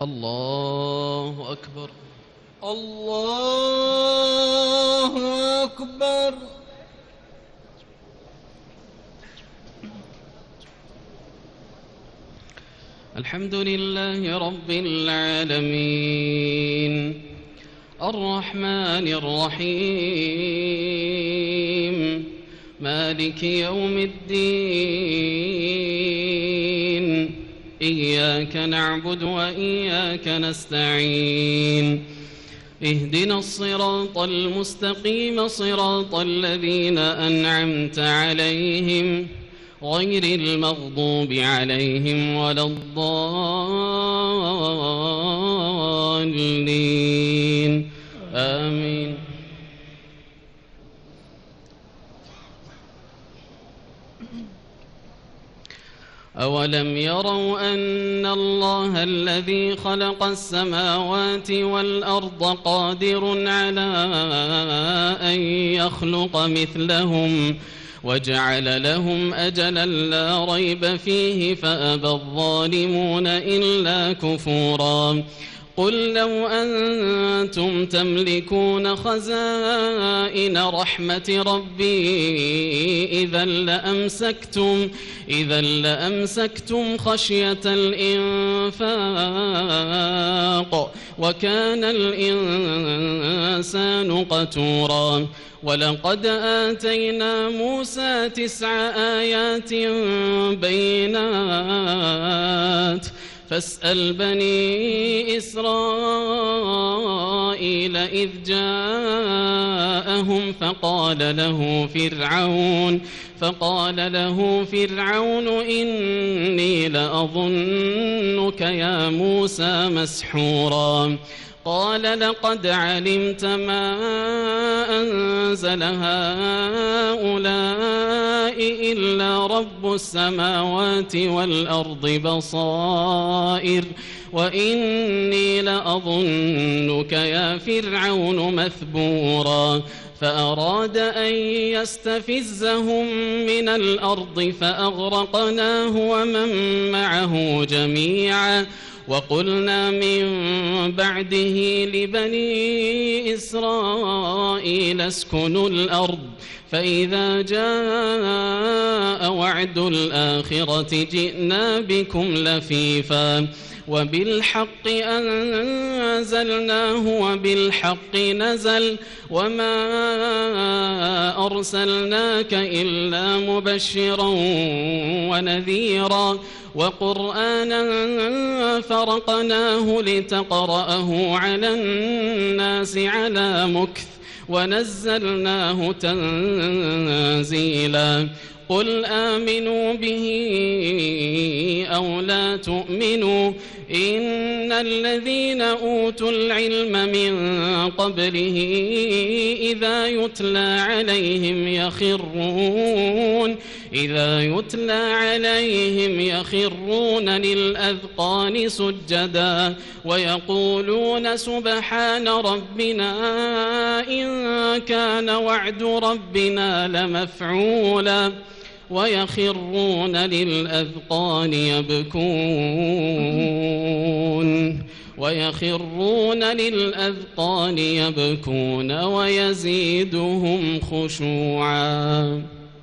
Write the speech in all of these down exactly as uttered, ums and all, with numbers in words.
الله أكبر. الله أكبر. الحمد لله رب العالمين الرحمن الرحيم مالك يوم الدين إياك نعبد وإياك نستعين اهدنا الصراط المستقيم صراط الذين أنعمت عليهم غير المغضوب عليهم ولا الضالين آمين. أولم يروا أن الله الذي خلق السماوات والأرض قادر على أن يخلق مثلهم وجعل لهم أجلا لا ريب فيه فأبى الظالمون إلا كفورا. قل لو أنتم تملكون خزائن رحمة ربي إذا لأمسكتم إذا لأمسكتم خشية الإنفاق وكان الإنسان قتورا. ولقد آتينا موسى تسع آيات بينات فاسأل بني إسرائيل إذ جاءهم فقال له فرعون فقال له فرعون إني لأظنك يا موسى مسحورا. قال لقد علمت ما أنزل هؤلاء إلا رب السماوات والأرض بصائر وإني لأظنك يا فرعون مثبورا. فأراد أن يستفزهم من الأرض فأغرقناه ومن معه جميعا. وقلنا من بعده لبني إسرائيل اسكنوا الأرض فإذا جاء وعد الآخرة جئنا بكم لفيفا وبالحق أنزلناه وبالحق نزل وما أرسلناك إلا مبشرا ونذيرا وقرآنا فرقناه لتقرأه على الناس على مكث ونزلناه تنزيلا. قل آمنوا به أو لا تؤمنوا إن الذين أوتوا العلم من قبله إذا يتلى عليهم يخرون إذا يتلى عليهم يخرون للأذقان سجدا ويقولون سبحان ربنا إن كان وعد ربنا لمفعولا ويخرون للأذقان يبكون ويخرون للأذقان يبكون ويزيدهم خشوعا.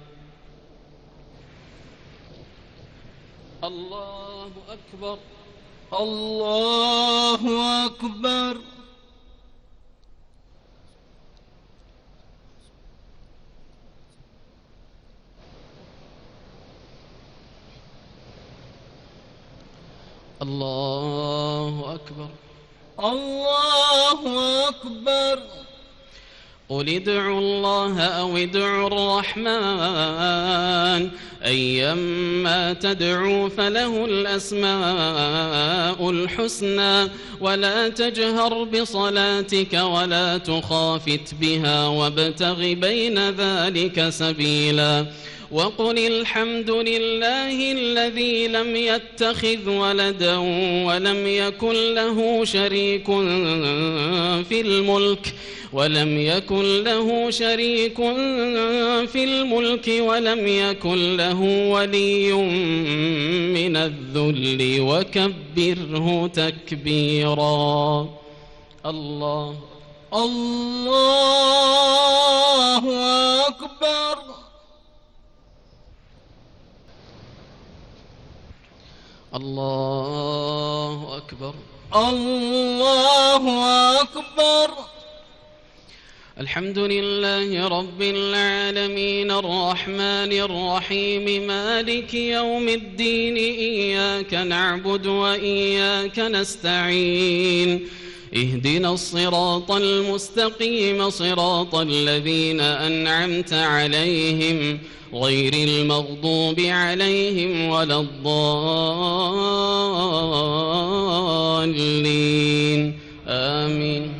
الله أكبر. الله أكبر. الله أكبر. الله أكبر. قل ادعوا الله أو ادعوا الرحمن أيما تدعوا فله الأسماء الحسنى ولا تجهر بصلاتك ولا تخافت بها وابتغ بين ذلك سبيلا. وقل الحمد لله الذي لم يتخذ ولدا ولم يكن له شريك في الملك ولم يكن له شريك في الملك ولم يكن له له ولي من الذل وكبره تكبيرا. الله الله أكبر. الله أكبر. الله أكبر. الحمد لله رب العالمين الرحمن الرحيم مالك يوم الدين إياك نعبد وإياك نستعين اهدنا الصراط المستقيم صراط الذين أنعمت عليهم غير المغضوب عليهم ولا الضالين آمين.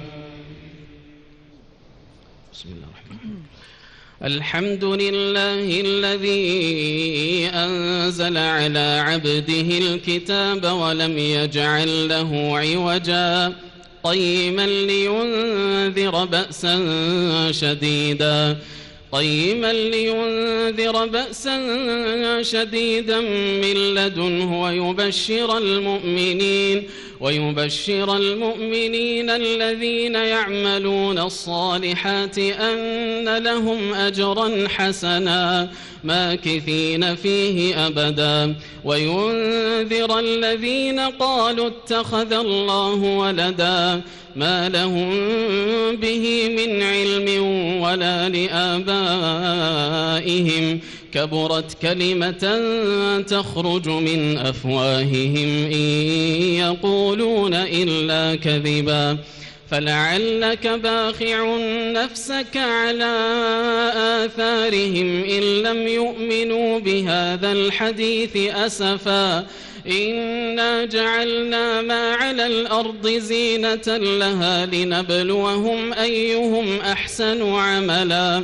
بسم الله الرحمن الرحيم. الحمد لله الذي أنزل على عبده الكتاب ولم يجعل له عوجا قيما لينذر بأسا شديدا قيما لينذر بأسا شديدا من لدنه ويبشر المؤمنين ويبشر المؤمنين الذين يعملون الصالحات أن لهم أجرا حسنا ماكثين فيه أبدا وينذر الذين قالوا اتخذ الله ولدا ما لهم به من علم ولا لآبائهم كبرت كلمة تخرج من أفواههم إن يقولون إلا كذبا فلعلك باخع نفسك على آثارهم إن لم يؤمنوا بهذا الحديث أسفا إنا جعلنا ما على الأرض زينة لها لنبلوهم أيهم أحسن عملا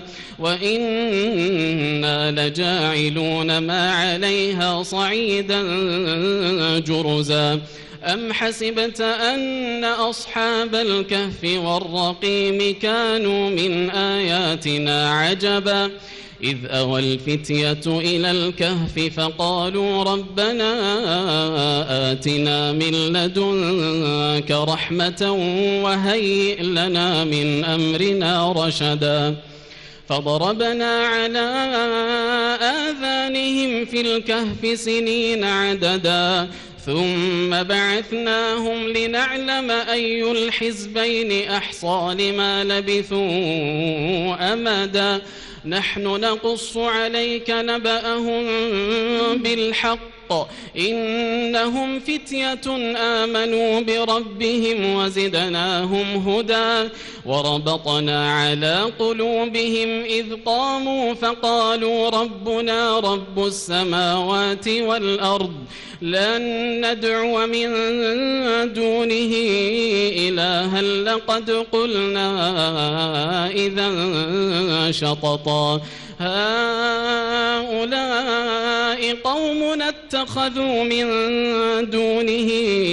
وإنا لجاعلون ما عليها صعيدا جرزا أم حسبت أن أصحاب الكهف والرقيم كانوا من آياتنا عجبا إذ أوى الفتية إلى الكهف فقالوا ربنا آتنا من لدنك رحمة وهيئ لنا من أمرنا رشدا فضربنا على آذانهم في الكهف سنين عددا ثم بعثناهم لنعلم أي الحزبين أحصى لما لبثوا أمدا نحن نقص عليك نبأهم بالحق إنهم فتية آمنوا بربهم وزدناهم هدى وربطنا على قلوبهم إذ قاموا فقالوا ربنا رب السماوات والأرض لن ندعو من دونه إلها لقد قلنا إذا شططا هؤلاء قومنا اتخذوا من دونه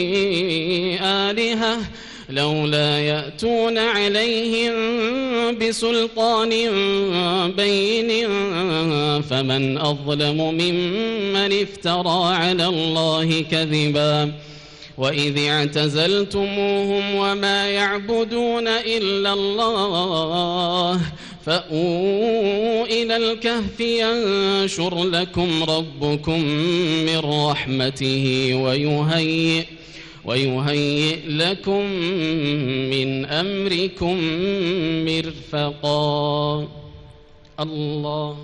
آلهة لولا يأتون عليهم بسلطان بين فمن أظلم ممن افترى على الله كذبا وإذ اعتزلتموهم وما يعبدون إلا الله فأووا إلى الكهف ينشر لكم ربكم من رحمته ويهيئ ويهيئ لكم من أمركم مرفقا. الله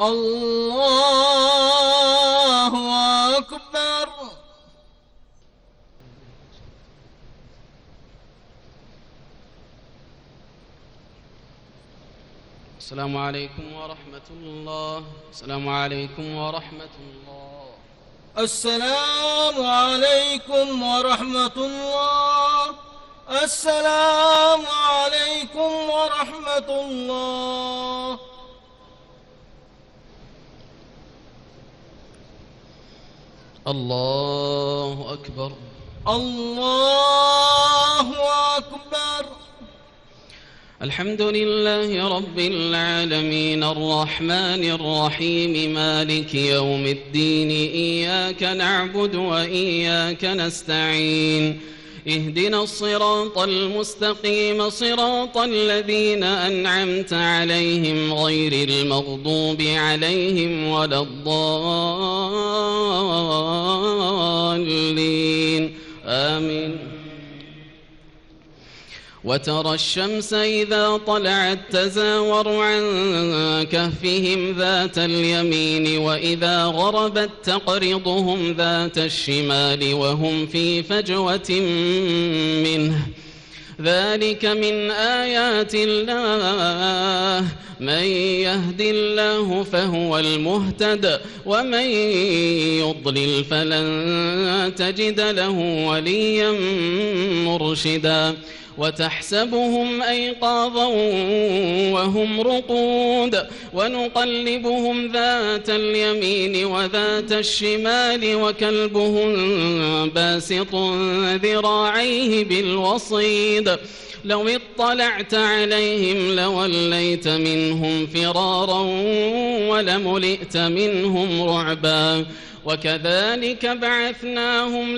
الله أكبر. السلام عليكم ورحمة الله. السلام عليكم ورحمة الله. السلام عليكم ورحمة الله. السلام عليكم ورحمة الله. الله أكبر. الله أكبر. الحمد لله رب العالمين الرحمن الرحيم مالك يوم الدين إياك نعبد وإياك نستعين اهدنا الصراط المستقيم صراط الذين أنعمت عليهم غير المغضوب عليهم ولا الضالين آمين. وترى الشمس إذا طلعت تزاور عن كهفهم ذات اليمين وإذا غربت تقرضهم ذات الشمال وهم في فجوة منه ذلك من آيات الله من يهد الله فهو المهتد ومن يضلل فلن تجد له وليا مرشدا وتحسبهم أيقاظا وهم رقود ونقلبهم ذات اليمين وذات الشمال وكلبهم باسط ذراعيه بالوصيد لو اطلعت عليهم لوليت منهم فرارا ولملئت منهم رعبا وكذلك بعثناهم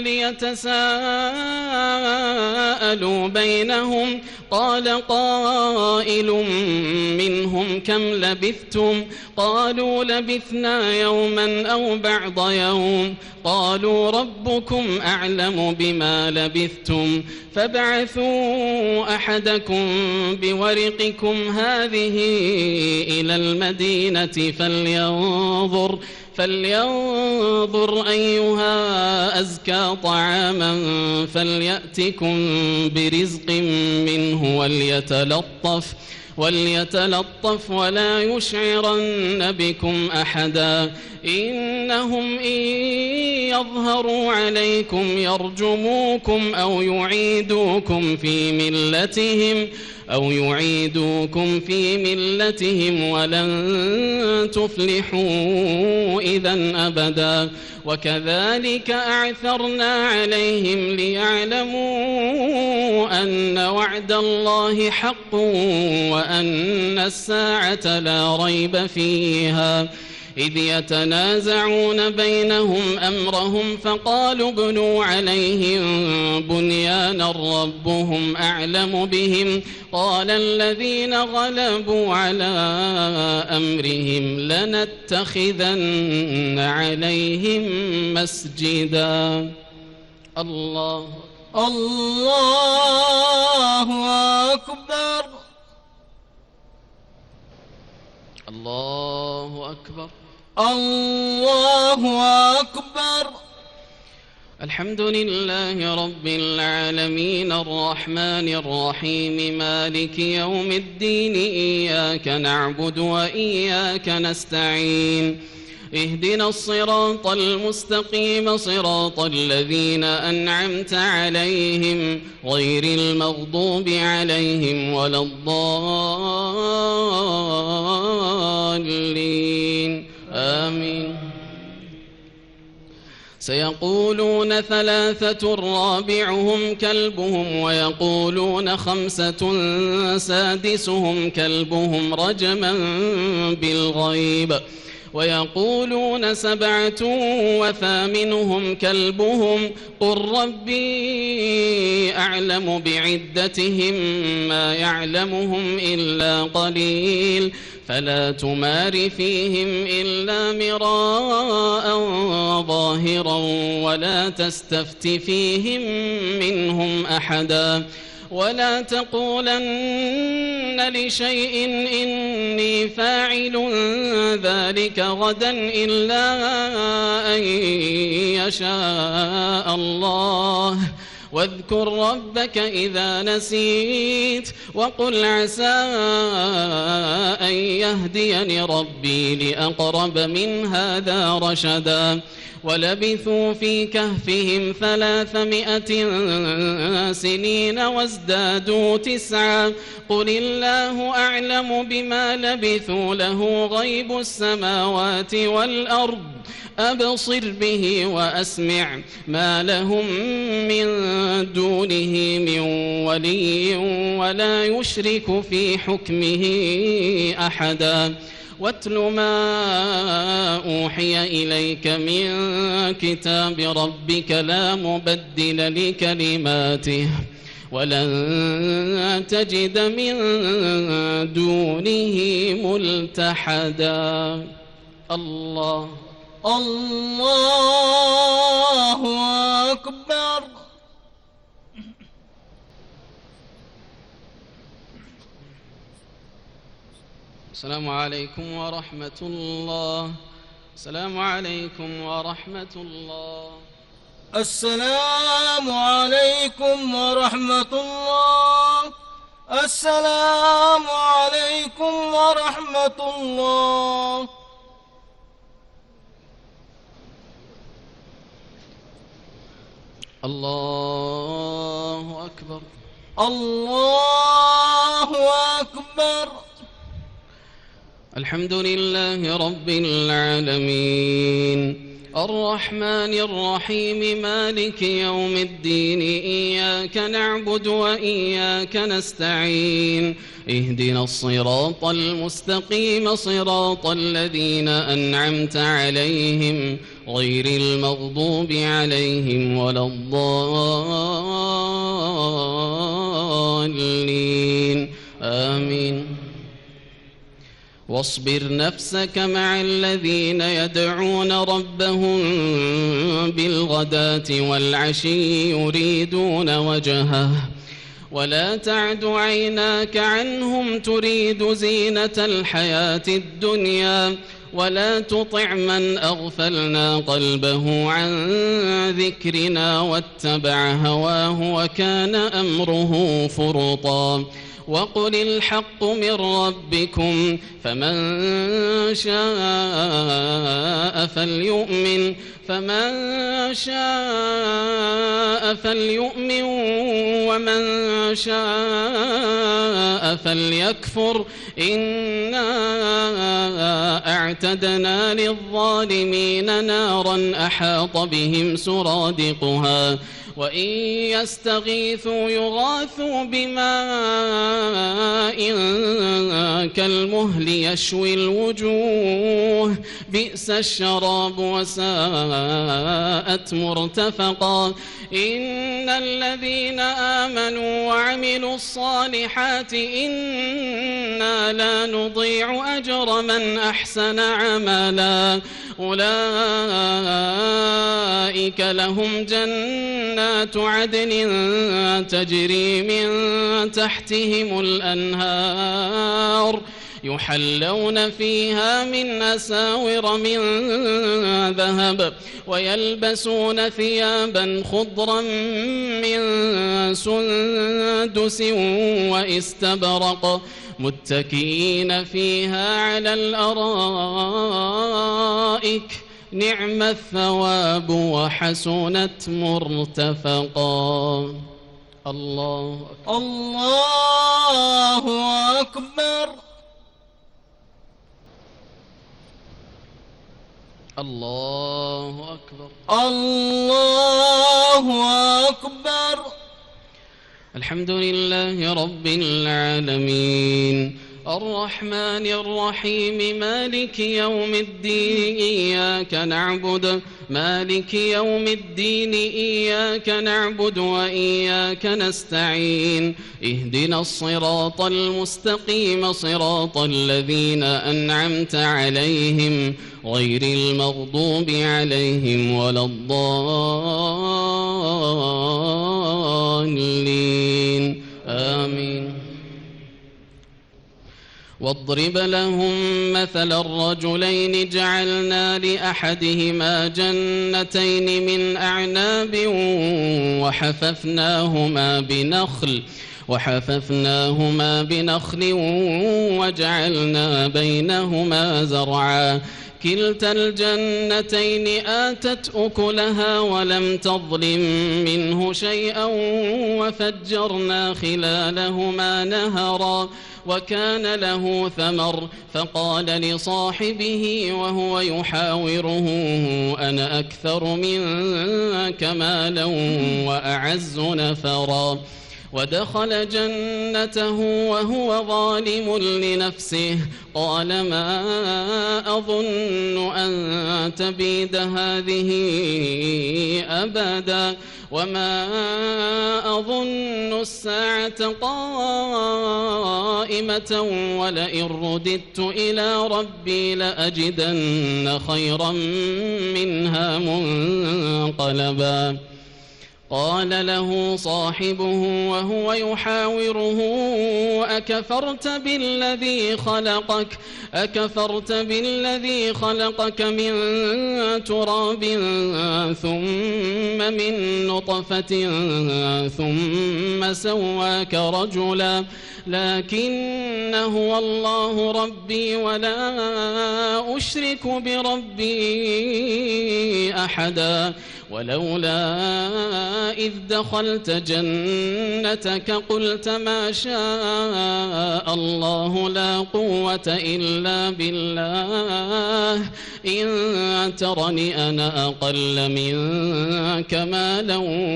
ليتساءلوا بينهم قال قائل منهم كم لبثتم قالوا لبثنا يوما أو بعض يوم قالوا ربكم أعلم بما لبثتم فابعثوا أحدكم بورقكم هذه إلى المدينة فلينظر فلينظر أيها أزكى طعاما فليأتكم برزق منه وليتلطف وليتلطف ولا يشعرن بكم أحدا إنهم إن يظهروا عليكم يرجموكم أو يعيدوكم في ملتهم أو يعيدوكم في ملتهم ولن تفلحوا إذا أبدا وكذلك أعثرنا عليهم ليعلموا أن وعد الله حق وأن الساعة لا ريب فيها إذ يتنازعون بينهم أمرهم فقالوا ابنوا عليهم بنيانا ربهم أعلم بهم قال الذين غلبوا على أمرهم لنتخذن عليهم مسجدا. الله الله أكبر الله أكبر الله أكبر. الحمد لله رب العالمين الرحمن الرحيم مالك يوم الدين إياك نعبد وإياك نستعين اهدنا الصراط المستقيم صراط الذين أنعمت عليهم غير المغضوب عليهم ولا الضالين آمين. سيقولون ثلاثة رابعهم كلبهم ويقولون خمسة سادسهم كلبهم رجما بالغيب ويقولون سبعة وثامنهم كلبهم قل ربي أعلم بعدتهم ما يعلمهم إلا قليل فلا تمار فيهم إلا مراء ظاهرا ولا تستفت فيهم منهم أحدا ولا تقولن لشيء إني فاعل ذلك غدا إلا أن يشاء الله واذكر ربك إذا نسيت وقل عسى أن يهديني ربي لأقرب من هذا رشدا ولبثوا في كهفهم ثلاثمائة سنين وازدادوا تسعا قل الله أعلم بما لبثوا له غيب السماوات والأرض أبصر به وأسمع ما لهم من دونه من ولي ولا يشرك في حكمه أحدا واتل ما أوحي إليك من كتاب ربك لا مبدل لكلماته ولن تجد من دونه ملتحدا. الله الله أكبر. السلام عليكم ورحمة الله. السلام عليكم ورحمة الله. السلام عليكم ورحمة الله. السلام عليكم ورحمة الله. الله أكبر. الله أكبر. الحمد لله رب العالمين الرحمن الرحيم مالك يوم الدين إياك نعبد وإياك نستعين اهدنا الصراط المستقيم صراط الذين أنعمت عليهم غير المغضوب عليهم ولا الضالين آمين. واصبر نفسك مع الذين يدعون ربهم بالغداة والعشي يريدون وجهه ولا تعد عيناك عنهم تريد زينة الحياة الدنيا ولا تطع من أغفلنا قلبه عن ذكرنا واتبع هواه وكان أمره فرطا. وقل الحق من ربكم فمن شاء فليؤمن فمن شاء فليؤمن ومن شاء فليكفر إنا أعتدنا للظالمين نارا أحاط بهم سرادقها وإن يستغيثوا يغاثوا بماء كالمهل يشوي الوجوه بئس الشراب وساءت مرتفقا. إن الذين آمنوا وعملوا الصالحات إنا لا نضيع أجر من أحسن عملا أولئك لهم جنات عدن تجري من تحتهم الأنهار يحلون فيها من أساور من ذهب ويلبسون ثيابا خضرا من سندس واستبرق متكئين فيها على الأرائك نعم الثواب وحسنت مرتفقا. الله أكبر. الله أكبر. الله أكبر. الله أكبر. الحمد لله رب العالمين الرحمن الرحيم مالك يوم الدين إياك نعبد مالك يوم الدين إياك نعبد وإياك نستعين اهدنا الصراط المستقيم صراط الذين أنعمت عليهم غير المغضوب عليهم ولا الضالين آمين. واضرب لهم مثل الرجلين جعلنا لأحدهما جنتين من أعناب وحففناهما بنخل وحففناهما بنخل وجعلنا بينهما زرعا كلتا الجنتين آتت أكلها ولم تظلم منه شيئا وفجرنا خلالهما نهرا وكان له ثمر فقال لصاحبه وهو يحاوره أنا أكثر منك مالا وأعز نفرا ودخل جنته وهو ظالم لنفسه قال ما أظن أن تبيد هذه أبدا وما أظن الساعة قائمة ولئن رددت إلى ربي لأجدن خيرا منها منقلبا قال له صاحبه وهو يحاوره أكفرت بالذي خلقك أكفرت بالذي خلقك من تراب ثم من نطفة ثم سواك رجلا لكن هو الله ربي ولا أشرك بربي أحدا ولولا إذ دخلت جنتك قلت ما شاء الله لا قوة إلا بالله إن ترني أنا أقل منك مالا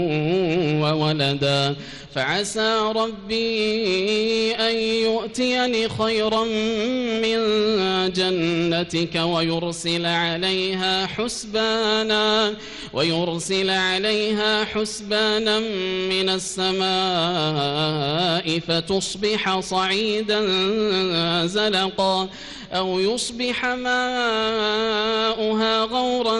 وولدا فعسى ربي أن يؤتيني خيرا من جنتك ويرسل عليها حسبانا ويرسل عليها حسبانا من السماء فتصبح صعيدا زلقا أو يصبح ماؤها غورا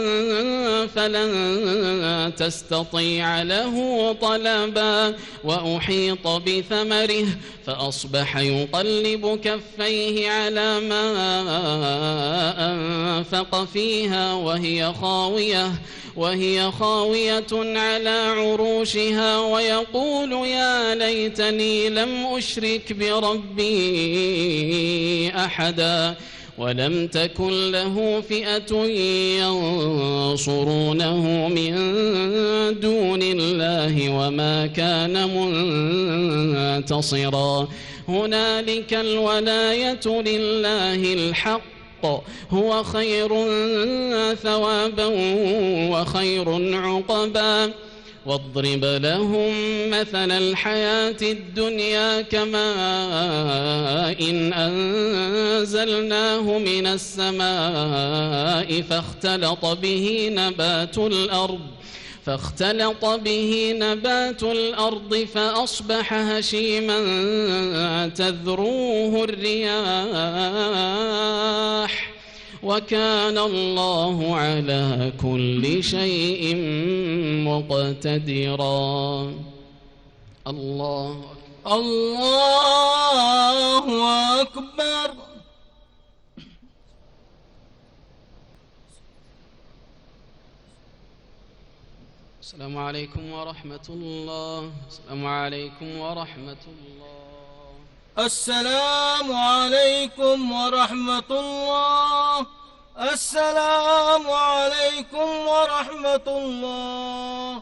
فلن تستطيع له طلبا وأحيط بثمره فأصبح يقلب كفيه على ما أنفق فيها وهي خاوية وهي خاوية على عروشها ويقول يا ليتني لم أشرك بربي أحدا ولم تكن له فئة ينصرونه من دون الله وما كان منتصرا هنالك الولاية لله الحق هو خير ثوابا وخير عقبا واضرب لهم مثل الحياة الدنيا كماء إن أنزلناه من السماء فاختلط به نبات الأرض فاختلط به نبات الأرض فأصبح هشيما تذروه الرياح وكان الله على كل شيء مقتدرا الله الله أكبر. السلام عليكم ورحمة الله. السلام عليكم ورحمة الله. السلام عليكم ورحمة الله. السلام عليكم ورحمة الله.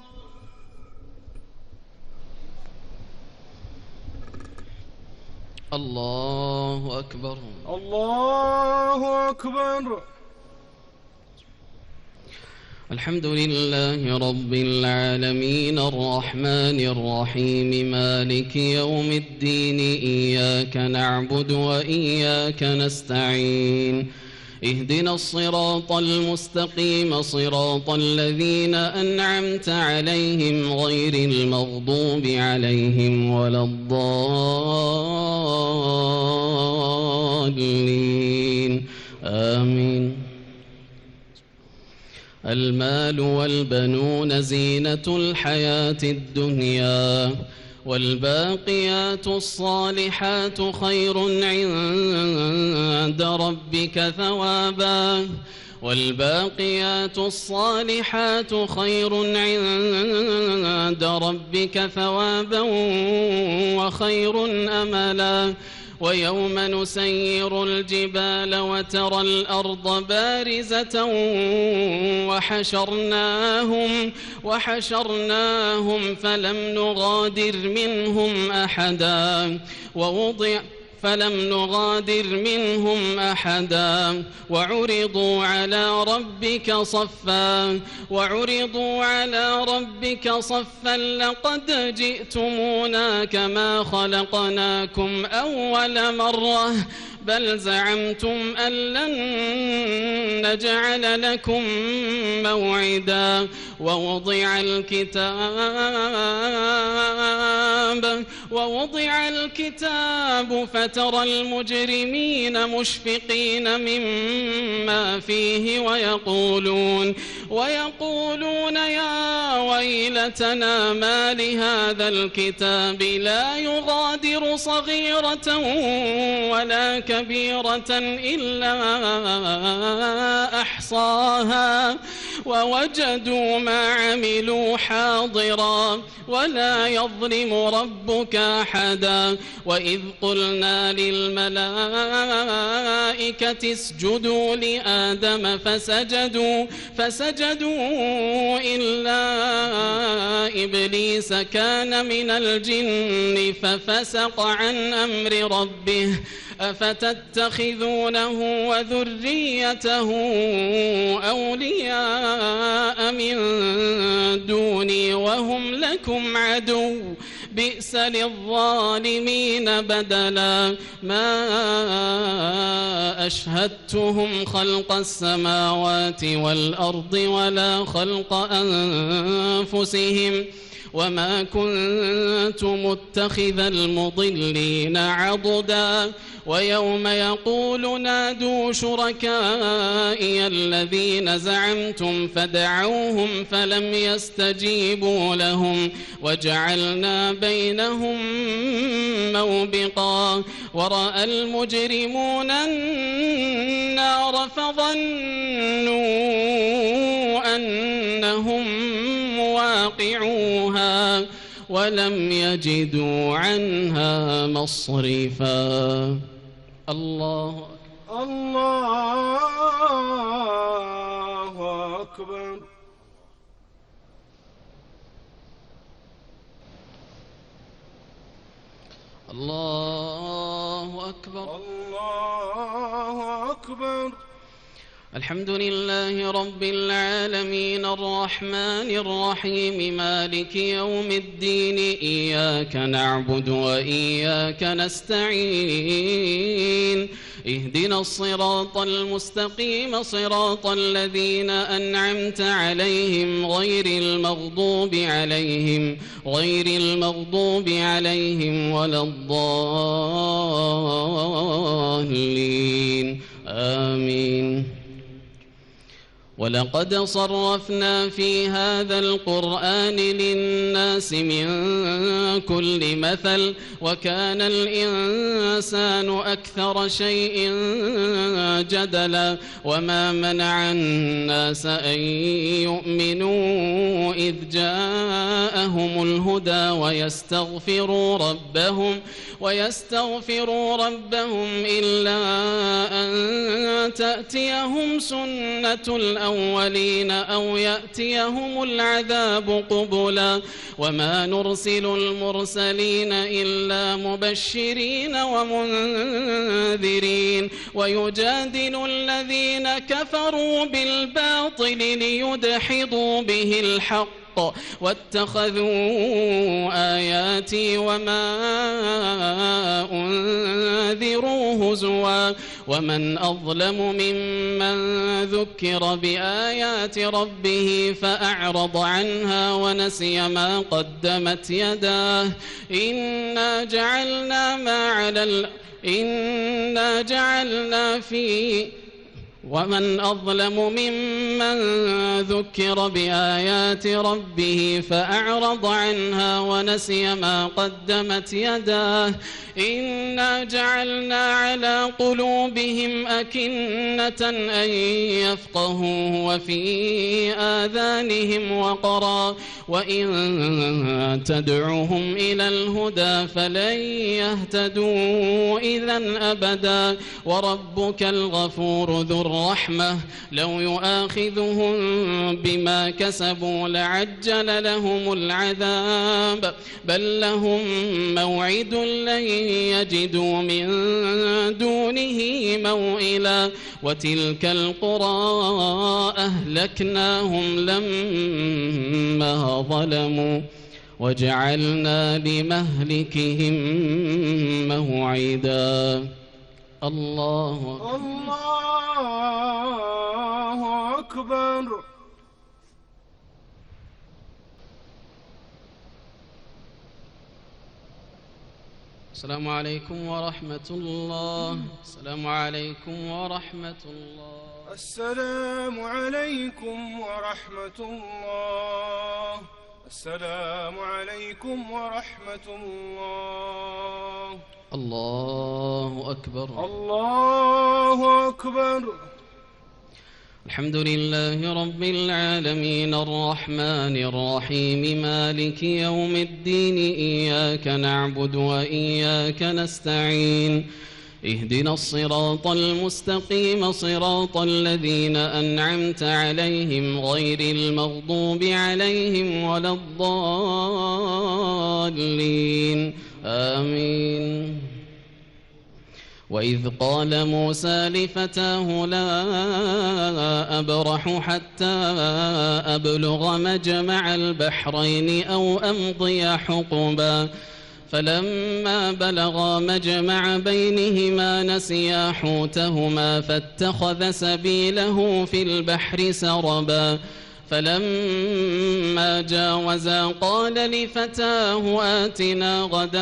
الله أكبر. الله أكبر. الحمد لله رب العالمين الرحمن الرحيم مالك يوم الدين إياك نعبد وإياك نستعين اهدنا الصراط المستقيم صراط الذين أنعمت عليهم غير المغضوب عليهم ولا الضالين آمين. المال والبنون زينة الحياة الدنيا والباقيات الصالحات خير عند ربك ثوابا والباقيات الصالحات خير عند ربك ثوابا وخير أملا ويوم نسير الجبال وترى الأرض بارزة وحشرناهم وحشرناهم فلم نغادر منهم أحدا ووضع فلم نغادر منهم أحدا وعرضوا على ربك صفا وعرضوا على ربك صفا لقد جئتمونا كما خلقناكم أول مرة بل زعمتم أن لن نجعل لكم موعدا ووضع الكتاب ووضع الكتاب فترى المجرمين مشفقين مما فيه ويقولون ويقولون يا ويلتنا ما لهذا الكتاب لا يغادر صغيرة ولا كبيرة إلا أحصاها ووجدوا ما عملوا حاضرا ولا يظلم ربك أحدا وإذ قلنا للملائكة اسجدوا لآدم فسجدوا فسجدوا إلا إبليس كان من الجن ففسق عن أمر ربه أفتتخذونه وذريته أولياء من دوني وهم لكم عدو بئس للظالمين بدلا ما أشهدتهم خلق السماوات والأرض ولا خلق أنفسهم وما كنت متخذ المضلين عضدا ويوم يقول نادوا شركائي الذين زعمتم فدعوهم فلم يستجيبوا لهم وجعلنا بينهم موبقا ورأى المجرمون النار فظنوا أنهم مواقعوها ولم يجدوا عنها مصرفا الله الله أكبر الله أكبر الله أكبر الحمد لله رب العالمين الرحمن الرحيم مالك يوم الدين إياك نعبد وإياك نستعين اهدنا الصراط المستقيم صراط الذين أنعمت عليهم غير المغضوب عليهم غير المغضوب عليهم ولا الضالين آمين ولقد صرفنا في هذا القرآن للناس من كل مثل وكان الإنسان أكثر شيء جدلا وما منع الناس أن يؤمنوا إذ جاءهم الهدى ويستغفروا ربهم ويستغفروا ربهم إلا أن تأتيهم سنة الأولين أو يأتيهم العذاب قبلا وما نرسل المرسلين إلا مبشرين ومنذرين ويجادل الذين كفروا بالباطل ليدحضوا به الحق واتخذوا آياتي وما أنذروا هزوا ومن أظلم ممن ذكر بآيات ربه فأعرض عنها ونسي ما قدمت يداه إنا جعلنا ما على ال... إنا جعلنا في ومن أظلم ممن ذكر بآيات ربه فأعرض عنها ونسي ما قدمت يداه إنا جعلنا على قلوبهم أكنة أن يفقهوه وفي آذانهم وقرا وإن تدعوهم إلى الهدى فلن يهتدوا إذا أبدا وربك الغفور ذو الرحمة لو يؤاخذهم بما كسبوا لعجل لهم العذاب بل لهم موعد لن يجدوا من دونه موئلا وتلك القرى أهلكناهم لما ظلموا وجعلنا لمهلكهم موعدا. الله الله أكبر. السلام عليكم ورحمة الله. السلام عليكم ورحمة الله. السلام عليكم ورحمة الله. السلام عليكم ورحمة الله. الله أكبر. الله أكبر. الحمد لله رب العالمين الرحمن الرحيم مالك يوم الدين إياك نعبد وإياك نستعين اهدنا الصراط المستقيم صراط الذين أنعمت عليهم غير المغضوب عليهم ولا الضالين آمين. وإذ قال موسى لفتاه لا أبرح حتى أبلغ مجمع البحرين أو أمضي حقبا فلما بلغا مجمع بينهما نسيا حوتهما فاتخذ سبيله في البحر سربا فلما جاوزا قال لفتاه آتنا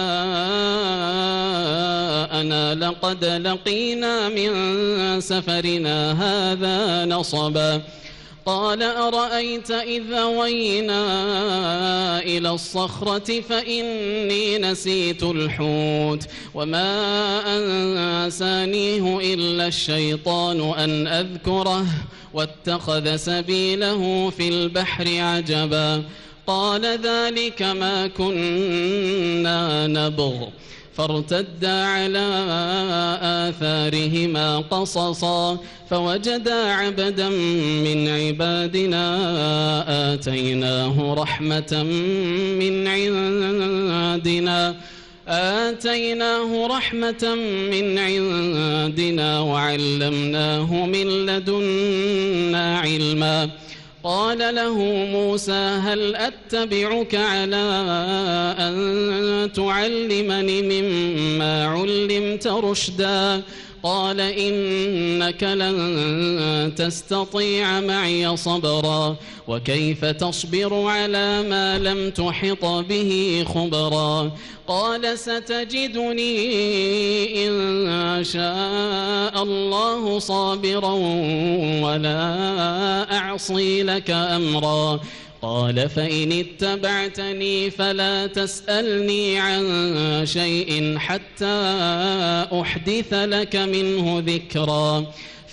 غداءنا لقد لقينا من سفرنا هذا نصبا قال أرأيت إذ أوينا إلى الصخرة فإني نسيت الحوت وما أنسانيه إلا الشيطان أن أذكره واتخذ سبيله في البحر عجبا قال ذلك ما كنا نبغ فارتدا على آثارهما قصصا فوجدا عبدا من عبادنا آتيناه رحمة من عندنا آتيناه رحمة من عندنا وعلمناه من لدنا علما قال له موسى هل أتبعك على أن تعلمني مما علمت رشدا قال إنك لن تستطيع معي صبرا وكيف تصبر على ما لم تحط به خبرا قال ستجدني إن شاء الله صابرا ولا أعصي لك أمرا قال فإن اتبعتني فلا تسألني عن شيء حتى أحدث لك منه ذكرا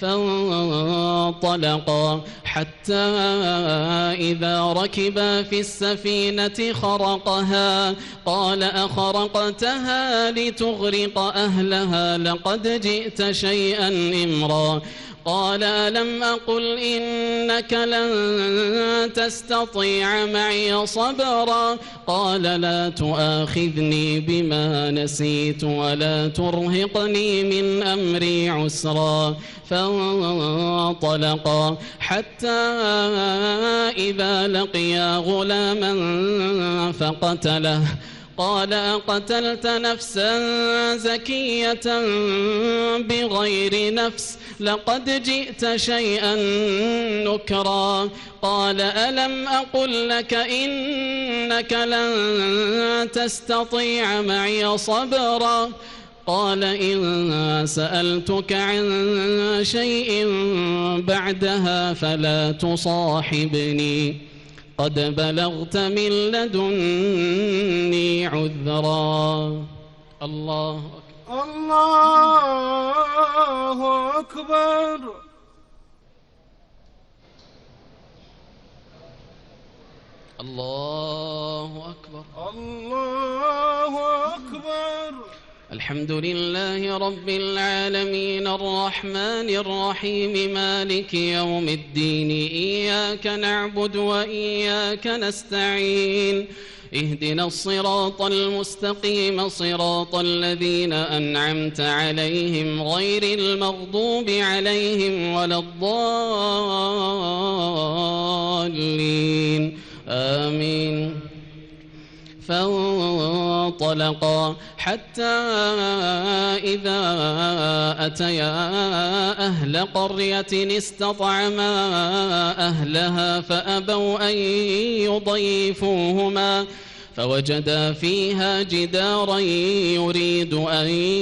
فانطلقا حتى إذا ركبا في السفينة خرقها قال أخرقتها لتغرق أهلها لقد جئت شيئا إمرا قال ألم أقل إنك لن تستطيع معي صبرا قال لا تؤاخذني بما نسيت ولا ترهقني من أمري عسرا فانطلقا حتى إذا لقيا غلاما فقتله قال أقتلت نفسا زكية بغير نفس لقد جئت شيئا نكرا قال ألم أقل لك إنك لن تستطيع معي صبرا قال إن سألتك عن شيء بعدها فلا تصاحبني قد بلغت من لدني عذرا. الله أكبر. الله أكبر. الله أكبر. الله أكبر. الحمد لله رب العالمين الرحمن الرحيم مالك يوم الدين إياك نعبد وإياك نستعين اهدنا الصراط المستقيم صراط الذين أنعمت عليهم غير المغضوب عليهم ولا الضالين آمين. فانطلقا حتى إذا أتيا أهل قرية استطعما أهلها فأبوا أن يضيفوهما فوجدا فيها جدارا يريد أن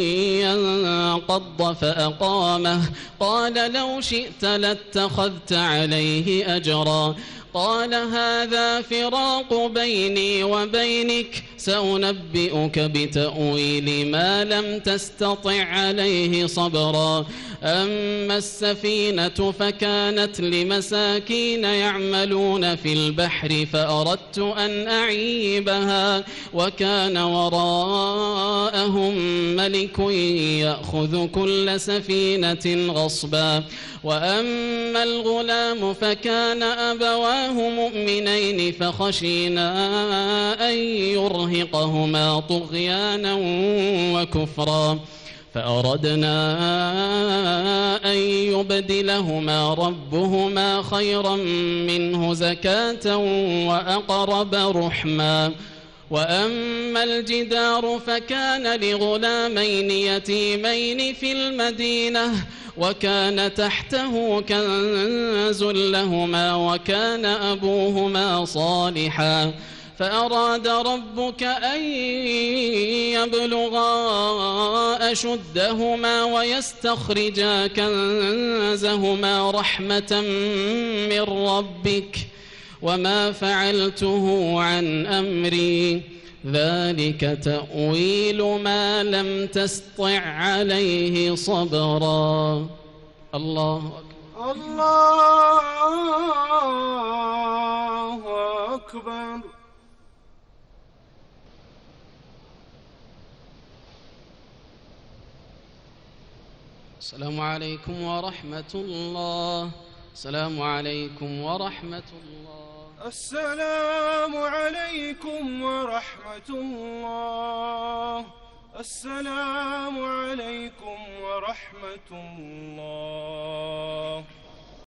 ينقض فأقامه قال لو شئت لاتخذت عليه أجرا قال هذا فراق بيني وبينك سأنبئك بتأويل ما لم تستطع عليه صبرا أما السفينة فكانت لمساكين يعملون في البحر فأردت أن أعيبها وكان وراءهم ملك يأخذ كل سفينة غصبا وأما الغلام فكان أبواه مؤمنين فخشينا أن يرهقهما طغيانا وكفرا فأردنا أن يبدلهما ربهما خيرا منه زكاة وأقرب رحما وأما الجدار فكان لغلامين يتيمين في المدينة وكان تحته كنز لهما وكان أبوهما صالحا فأراد ربك أن يبلغا أشدهما ويستخرجا كنزهما رحمة من ربك وما فعلته عن أمري ذلك تأويل ما لم تسطع عليه صبرا. الله أكبر. الله أكبر. السلام عليكم ورحمة الله. السلام عليكم ورحمة الله. السلام عليكم ورحمة الله. السلام عليكم ورحمة الله.